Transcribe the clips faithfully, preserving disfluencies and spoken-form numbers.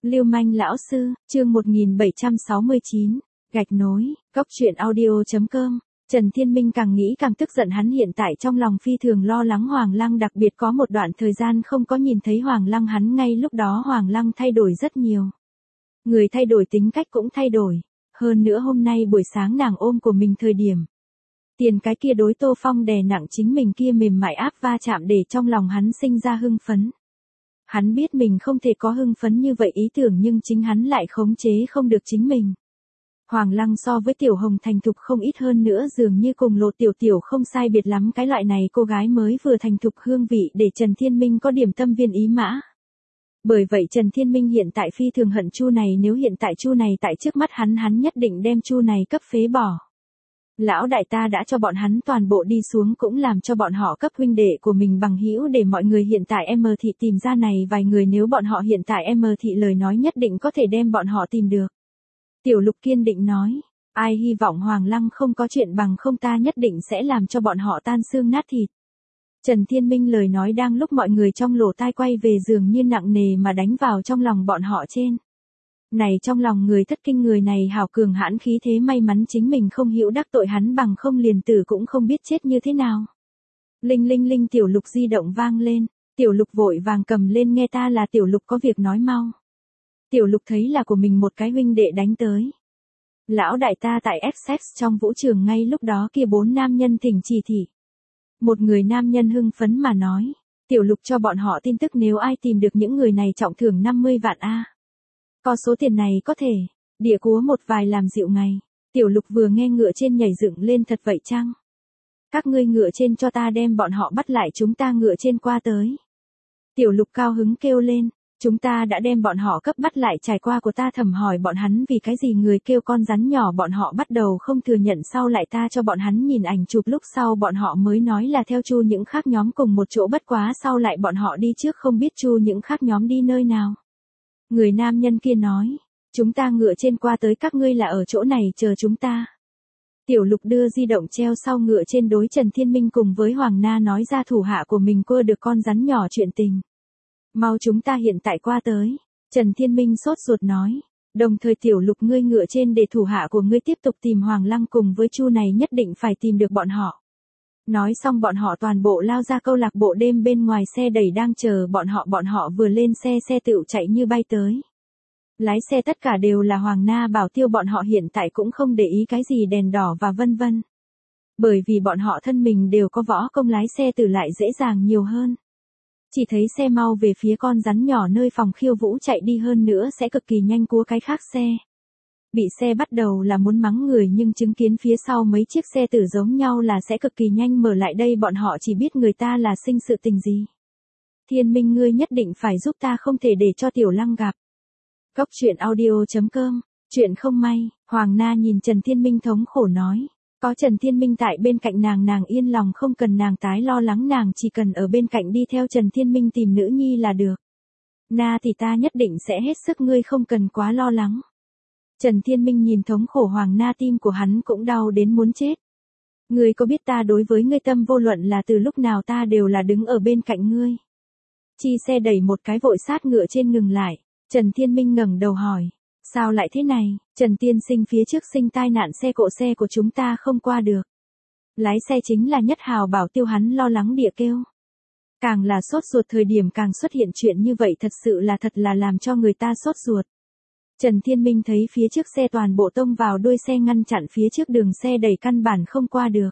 Lưu manh lão sư, chương một nghìn bảy trăm sáu mươi chín, gạch nối, góc truyện audio.com. Trần Thiên Minh càng nghĩ càng tức giận, hắn hiện tại trong lòng phi thường lo lắng Hoàng Lăng, đặc biệt có một đoạn thời gian không có nhìn thấy Hoàng Lăng, hắn ngay lúc đó Hoàng Lăng thay đổi rất nhiều. Người thay đổi, tính cách cũng thay đổi. Hơn nữa hôm nay buổi sáng nàng ôm của mình thời điểm. Tiền cái kia đối Tô Phong đè nặng chính mình kia mềm mại áp va chạm để trong lòng hắn sinh ra hưng phấn. Hắn biết mình không thể có hưng phấn như vậy ý tưởng, nhưng chính hắn lại khống chế không được chính mình. Hoàng Lăng so với Tiểu Hồng thành thục không ít, hơn nữa dường như cùng Lộ Tiểu Tiểu không sai biệt lắm, cái loại này cô gái mới vừa thành thục hương vị để Trần Thiên Minh có điểm tâm viên ý mã. Bởi vậy Trần Thiên Minh hiện tại phi thường hận Chu này, nếu hiện tại Chu này tại trước mắt hắn, hắn nhất định đem Chu này cấp phế bỏ. Lão đại ta đã cho bọn hắn toàn bộ đi xuống, cũng làm cho bọn họ cấp huynh đệ của mình bằng hữu, để mọi người hiện tại em thị tìm ra này vài người, nếu bọn họ hiện tại em thị lời nói nhất định có thể đem bọn họ tìm được. Tiểu Lục kiên định nói, ai hy vọng Hoàng Lăng không có chuyện, bằng không ta nhất định sẽ làm cho bọn họ tan xương nát thịt. Trần Thiên Minh lời nói đang lúc mọi người trong lỗ tai quay về, dường như nặng nề mà đánh vào trong lòng bọn họ trên. Này trong lòng người thất kinh, người này hào cường hãn khí thế, may mắn chính mình không hữu đắc tội hắn, bằng không liền tử cũng không biết chết như thế nào. Linh linh linh, Tiểu Lục di động vang lên, Tiểu Lục vội vàng cầm lên nghe, ta là Tiểu Lục, có việc nói mau. Tiểu Lục thấy là của mình một cái huynh đệ đánh tới. Lão đại ta tại Essex trong vũ trường, ngay lúc đó kia bốn nam nhân thỉnh chỉ thị. Một người nam nhân hưng phấn mà nói, Tiểu Lục cho bọn họ tin tức, nếu ai tìm được những người này trọng thưởng năm mươi vạn a. Có số tiền này có thể, địa cúa một vài làm dịu ngày. Tiểu Lục vừa nghe ngựa trên nhảy dựng lên, thật vậy chăng? Các ngươi ngựa trên cho ta đem bọn họ bắt lại, chúng ta ngựa trên qua tới. Tiểu Lục cao hứng kêu lên, chúng ta đã đem bọn họ cấp bắt lại, trải qua của ta thẩm hỏi bọn hắn vì cái gì người kêu con rắn nhỏ, bọn họ bắt đầu không thừa nhận, sau lại ta cho bọn hắn nhìn ảnh chụp, lúc sau bọn họ mới nói là theo Chu những khác nhóm cùng một chỗ, bất quá sau lại bọn họ đi trước, không biết Chu những khác nhóm đi nơi nào. Người nam nhân kia nói, chúng ta ngựa trên qua tới, các ngươi là ở chỗ này chờ chúng ta. Tiểu Lục đưa di động treo sau ngựa trên, đối Trần Thiên Minh cùng với Hoàng Na nói ra thủ hạ của mình cua được con rắn nhỏ chuyện tình. Mau chúng ta hiện tại qua tới. Trần Thiên Minh sốt ruột nói, đồng thời Tiểu Lục ngươi ngựa trên để thủ hạ của ngươi tiếp tục tìm Hoàng Lăng cùng với Chu này, nhất định phải tìm được bọn họ. Nói xong bọn họ toàn bộ lao ra câu lạc bộ đêm, bên ngoài xe đẩy đang chờ bọn họ, bọn họ vừa lên xe, xe tựu chạy như bay tới. Lái xe tất cả đều là Hoàng Na Bảo Tiêu, bọn họ hiện tại cũng không để ý cái gì đèn đỏ và vân vân. Bởi vì bọn họ thân mình đều có võ công, lái xe từ lại dễ dàng nhiều hơn. Chỉ thấy xe mau về phía con rắn nhỏ nơi phòng khiêu vũ chạy đi, hơn nữa sẽ cực kỳ nhanh cua cái khác xe. Bị xe bắt đầu là muốn mắng người, nhưng chứng kiến phía sau mấy chiếc xe tử giống nhau là sẽ cực kỳ nhanh mở lại đây, bọn họ chỉ biết người ta là sinh sự tình gì. Thiên Minh ngươi nhất định phải giúp ta, không thể để cho Tiểu Lăng gặp. Góc truyện audio.com, chuyện không may, Hoàng Na nhìn Trần Thiên Minh thống khổ nói. Có Trần Thiên Minh tại bên cạnh nàng, nàng yên lòng, không cần nàng tái lo lắng, nàng chỉ cần ở bên cạnh đi theo Trần Thiên Minh tìm nữ nhi là được. Na thì ta nhất định sẽ hết sức, ngươi không cần quá lo lắng. Trần Thiên Minh nhìn thống khổ Hoàng Na, tim của hắn cũng đau đến muốn chết. Ngươi có biết ta đối với ngươi tâm vô luận là từ lúc nào ta đều là đứng ở bên cạnh ngươi. Chi xe đẩy một cái vội sát ngựa trên ngừng lại, Trần Thiên Minh ngẩng đầu hỏi. Sao lại thế này, Trần tiên sinh, phía trước sinh tai nạn xe cộ, xe của chúng ta không qua được. Lái xe chính là Nhất Hào Bảo Tiêu, hắn lo lắng địa kêu. Càng là sốt ruột thời điểm càng xuất hiện chuyện như vậy, thật sự là thật là làm cho người ta sốt ruột. Trần Thiên Minh thấy phía trước xe toàn bộ tông vào đuôi xe, ngăn chặn phía trước đường xe đẩy, căn bản không qua được.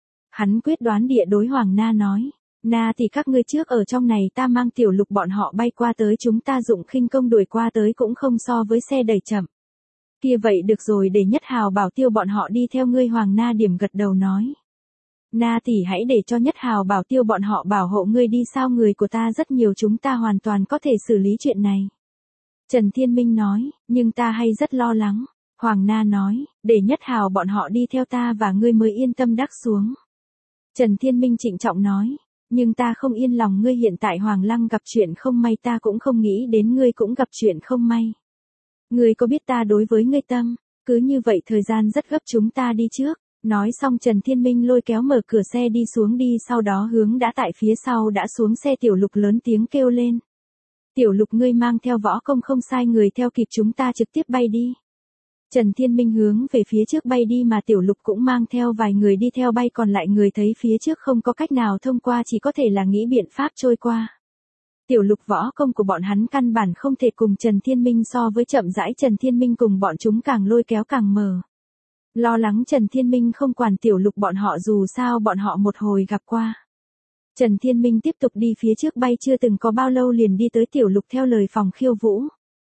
Hắn quyết đoán địa đối Hoàng Na nói, Na thì các ngươi trước ở trong này, ta mang Tiểu Lục bọn họ bay qua tới, chúng ta dụng khinh công đuổi qua tới cũng không so với xe đẩy chậm. Kia vậy được rồi, để Nhất Hào Bảo Tiêu bọn họ đi theo ngươi. Hoàng Na điểm gật đầu nói. Na tỷ hãy để cho Nhất Hào Bảo Tiêu bọn họ bảo hộ ngươi đi, sao người của ta rất nhiều, chúng ta hoàn toàn có thể xử lý chuyện này. Trần Thiên Minh nói, nhưng ta hay rất lo lắng. Hoàng Na nói, để Nhất Hào bọn họ đi theo ta và ngươi mới yên tâm đắc xuống. Trần Thiên Minh trịnh trọng nói, nhưng ta không yên lòng, ngươi hiện tại Hoàng Lăng gặp chuyện không may, ta cũng không nghĩ đến ngươi cũng gặp chuyện không may. Ngươi có biết ta đối với ngươi tâm, cứ như vậy thời gian rất gấp, chúng ta đi trước. Nói xong Trần Thiên Minh lôi kéo mở cửa xe đi xuống đi, sau đó hướng đã tại phía sau đã xuống xe Tiểu Lục lớn tiếng kêu lên. Tiểu Lục ngươi mang theo võ công không sai người theo kịp chúng ta trực tiếp bay đi. Trần Thiên Minh hướng về phía trước bay đi mà Tiểu Lục cũng mang theo vài người đi theo bay, còn lại người thấy phía trước không có cách nào thông qua chỉ có thể là nghĩ biện pháp trôi qua. Tiểu Lục võ công của bọn hắn căn bản không thể cùng Trần Thiên Minh so với, chậm rãi Trần Thiên Minh cùng bọn chúng càng lôi kéo càng mờ. Lo lắng Trần Thiên Minh không quản Tiểu Lục bọn họ, dù sao bọn họ một hồi gặp qua. Trần Thiên Minh tiếp tục đi phía trước bay, chưa từng có bao lâu liền đi tới Tiểu Lục theo lời phòng khiêu vũ.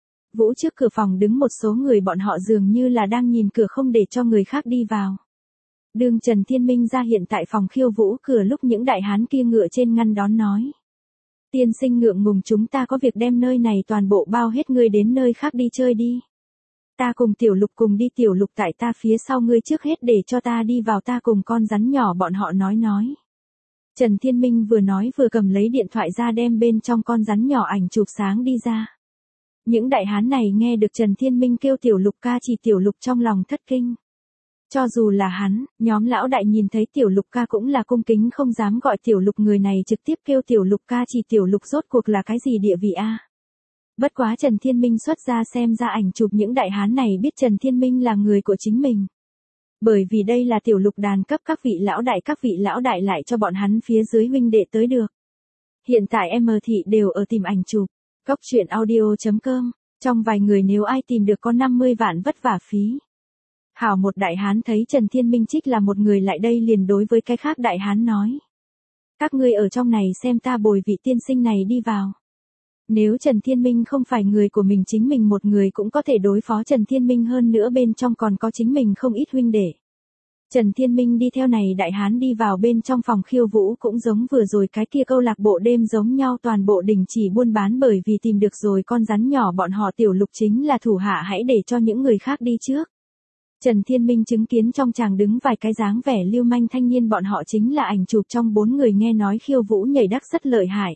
Vũ trước cửa phòng đứng một số người, bọn họ dường như là đang nhìn cửa không để cho người khác đi vào. Đường Trần Thiên Minh ra hiện tại phòng khiêu vũ cửa lúc những đại hán kia ngựa trên ngăn đón nói. Tiên sinh ngượng ngùng, chúng ta có việc đem nơi này toàn bộ bao hết, ngươi đến nơi khác đi chơi đi. Ta cùng Tiểu Lục cùng đi, Tiểu Lục tại ta phía sau, ngươi trước hết để cho ta đi vào, ta cùng con rắn nhỏ bọn họ nói nói. Trần Thiên Minh vừa nói vừa cầm lấy điện thoại ra đem bên trong con rắn nhỏ ảnh chụp sáng đi ra. Những đại hán này nghe được Trần Thiên Minh kêu Tiểu Lục ca chỉ Tiểu Lục trong lòng thất kinh. Cho dù là hắn, nhóm lão đại nhìn thấy Tiểu Lục ca cũng là cung kính không dám gọi Tiểu Lục, người này trực tiếp kêu Tiểu Lục ca chỉ Tiểu Lục rốt cuộc là cái gì địa vị a? Bất quá Trần Thiên Minh xuất ra xem ra ảnh chụp, những đại hán này biết Trần Thiên Minh là người của chính mình. Bởi vì đây là Tiểu Lục đàn cấp, các vị lão đại các vị lão đại lại cho bọn hắn phía dưới huynh đệ tới được. Hiện tại em thị đều ở tìm ảnh chụp. Cốc truyện audio chấm com, trong vài người nếu ai tìm được có năm mươi vạn vất vả phí. Hảo, một đại hán thấy Trần Thiên Minh trích là một người lại đây liền đối với cái khác đại hán nói. Các ngươi ở trong này xem ta bồi vị tiên sinh này đi vào. Nếu Trần Thiên Minh không phải người của mình, chính mình một người cũng có thể đối phó Trần Thiên Minh, hơn nữa bên trong còn có chính mình không ít huynh đệ. Trần Thiên Minh đi theo này đại hán đi vào bên trong phòng khiêu vũ, cũng giống vừa rồi cái kia câu lạc bộ đêm giống nhau, toàn bộ đình chỉ buôn bán bởi vì tìm được rồi con rắn nhỏ bọn họ. Tiểu Lục chính là thủ hạ, hãy để cho những người khác đi trước. Trần Thiên Minh chứng kiến trong tràng đứng vài cái dáng vẻ lưu manh thanh niên, bọn họ chính là ảnh chụp trong bốn người nghe nói khiêu vũ nhảy đắc rất lợi hại.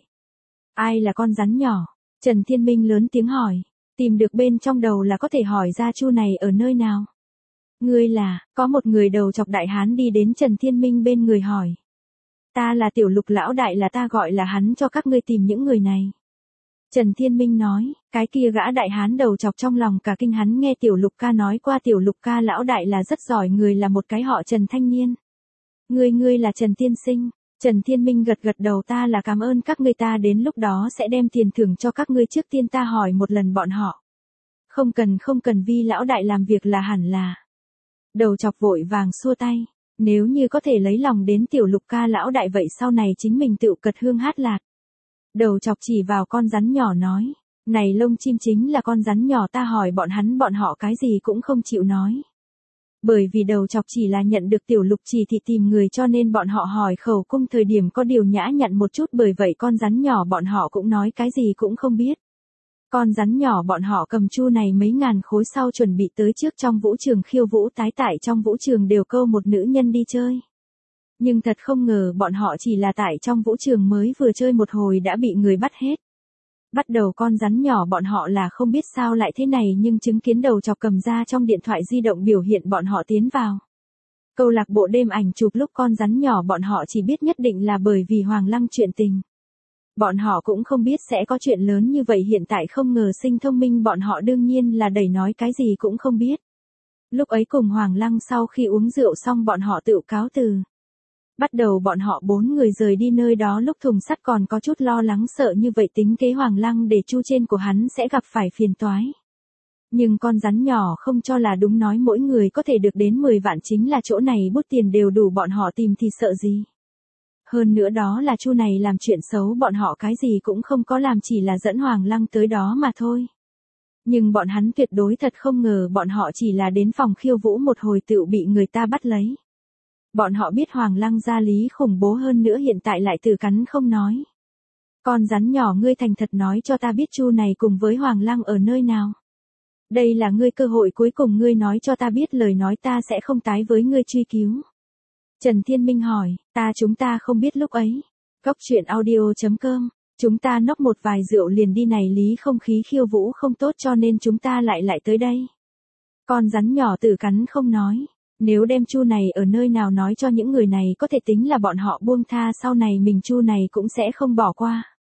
Ai là con rắn nhỏ? Trần Thiên Minh lớn tiếng hỏi. Tìm được bên trong đầu là có thể hỏi ra chu này ở nơi nào. Ngươi là, có một người đầu chọc đại hán đi đến Trần Thiên Minh bên người hỏi. Ta là Tiểu Lục lão đại, là ta gọi là hắn cho các ngươi tìm những người này. Trần Thiên Minh nói, cái kia gã đại hán đầu chọc trong lòng cả kinh, hắn nghe Tiểu Lục ca nói qua Tiểu Lục ca lão đại là rất giỏi người, là một cái họ Trần thanh niên. Ngươi ngươi là Trần tiên sinh. Trần Thiên Minh gật gật đầu, ta là cảm ơn các ngươi, ta đến lúc đó sẽ đem tiền thưởng cho các ngươi, trước tiên ta hỏi một lần bọn họ. Không cần không cần, vi lão đại làm việc là hẳn là. Đầu chọc vội vàng xua tay, nếu như có thể lấy lòng đến Tiểu Lục ca lão đại vậy sau này chính mình tự cật hương hát lạc. Đầu chọc chỉ vào con rắn nhỏ nói, này lông chim chính là con rắn nhỏ, ta hỏi bọn hắn bọn họ cái gì cũng không chịu nói. Bởi vì đầu chọc chỉ là nhận được Tiểu Lục chỉ thị tìm người, cho nên bọn họ hỏi khẩu cung thời điểm có điều nhã nhặn một chút, bởi vậy con rắn nhỏ bọn họ cũng nói cái gì cũng không biết. Con rắn nhỏ bọn họ cầm chu này mấy ngàn khối sau chuẩn bị tới trước trong vũ trường khiêu vũ tái tại, trong vũ trường đều câu một nữ nhân đi chơi. Nhưng thật không ngờ bọn họ chỉ là tại trong vũ trường mới vừa chơi một hồi đã bị người bắt hết. Bắt đầu con rắn nhỏ bọn họ là không biết sao lại thế này, nhưng chứng kiến đầu chọc cầm ra trong điện thoại di động biểu hiện bọn họ tiến vào câu lạc bộ đêm ảnh chụp lúc con rắn nhỏ bọn họ chỉ biết nhất định là bởi vì Hoàng Lăng chuyện tình. Bọn họ cũng không biết sẽ có chuyện lớn như vậy, hiện tại không ngờ sinh thông minh bọn họ đương nhiên là đẩy nói cái gì cũng không biết. Lúc ấy cùng Hoàng Lăng sau khi uống rượu xong bọn họ tự cáo từ. Bắt đầu bọn họ bốn người rời đi nơi đó, lúc thùng sắt còn có chút lo lắng sợ như vậy tính kế Hoàng Lăng để chu trên của hắn sẽ gặp phải phiền toái. Nhưng con rắn nhỏ không cho là đúng, nói mỗi người có thể được đến mười vạn, chính là chỗ này bút tiền đều đủ bọn họ tìm thì sợ gì. Hơn nữa đó là chu này làm chuyện xấu, bọn họ cái gì cũng không có làm, chỉ là dẫn Hoàng Lăng tới đó mà thôi. Nhưng bọn hắn tuyệt đối thật không ngờ bọn họ chỉ là đến phòng khiêu vũ một hồi tự bị người ta bắt lấy. Bọn họ biết Hoàng Lăng gia lý khủng bố, hơn nữa hiện tại lại tự cắn không nói. Con rắn nhỏ, ngươi thành thật nói cho ta biết chu này cùng với Hoàng Lăng ở nơi nào. Đây là ngươi cơ hội cuối cùng, ngươi nói cho ta biết, lời nói ta sẽ không tái với ngươi truy cứu. Trần Thiên Minh hỏi, ta chúng ta không biết lúc ấy. Cốc truyện audio chấm com, chúng ta nốc một vài rượu liền đi, này lý không khí khiêu vũ không tốt cho nên chúng ta lại lại tới đây. Con rắn nhỏ tự cắn không nói. Nếu đem chu này ở nơi nào nói cho những người này có thể tính là bọn họ buông tha, sau này mình chu này cũng sẽ không bỏ qua.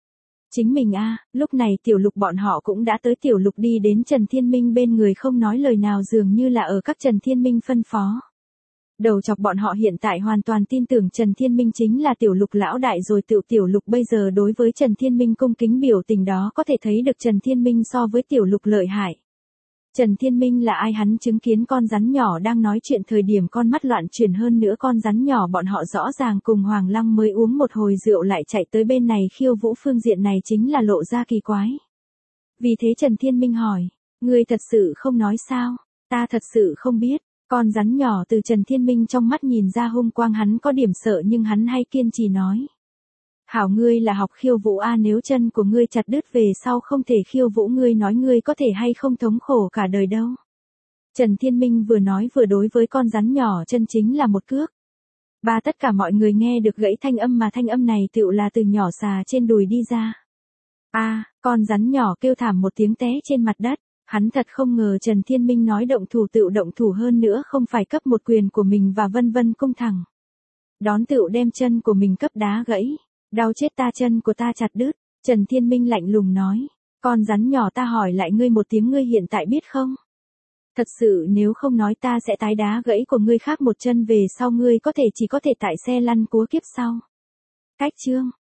Chính mình a, lúc này Tiểu Lục bọn họ cũng đã tới. Tiểu Lục đi đến Trần Thiên Minh bên người không nói lời nào, dường như là ở các Trần Thiên Minh phân phó. Đầu chọc bọn họ hiện tại hoàn toàn tin tưởng Trần Thiên Minh chính là Tiểu Lục lão đại rồi. Tự Tiểu Lục bây giờ đối với Trần Thiên Minh cung kính biểu tình đó có thể thấy được Trần Thiên Minh so với Tiểu Lục lợi hại. Trần Thiên Minh là ai? Hắn chứng kiến con rắn nhỏ đang nói chuyện thời điểm con mắt loạn chuyển, hơn nữa con rắn nhỏ bọn họ rõ ràng cùng Hoàng Lăng mới uống một hồi rượu lại chạy tới bên này khiêu vũ, phương diện này chính là lộ ra kỳ quái. Vì thế Trần Thiên Minh hỏi, ngươi thật sự không nói sao? Ta thật sự không biết. Con rắn nhỏ từ Trần Thiên Minh trong mắt nhìn ra hung quang, hắn có điểm sợ nhưng hắn hay kiên trì nói. Hảo, ngươi là học khiêu vũ a, nếu chân của ngươi chặt đứt về sau không thể khiêu vũ, ngươi nói ngươi có thể hay không thống khổ cả đời đâu. Trần Thiên Minh vừa nói vừa đối với con rắn nhỏ chân chính là một cước. Ba, tất cả mọi người nghe được gãy thanh âm, mà thanh âm này tựu là từ nhỏ xà trên đùi đi ra. A, con rắn nhỏ kêu thảm một tiếng té trên mặt đất. Hắn thật không ngờ Trần Thiên Minh nói động thủ tựu động thủ, hơn nữa không phải cấp một quyền của mình và vân vân cung thẳng. Đón tựu đem chân của mình cấp đá gãy. Đau chết ta, chân của ta chặt đứt. Trần Thiên Minh lạnh lùng nói. Con rắn nhỏ, ta hỏi lại ngươi một tiếng, ngươi hiện tại biết không? Thật sự nếu không nói ta sẽ tái đá gãy của ngươi khác một chân, về sau ngươi có thể chỉ có thể tại xe lăn cúa kiếp sau. Cách chương.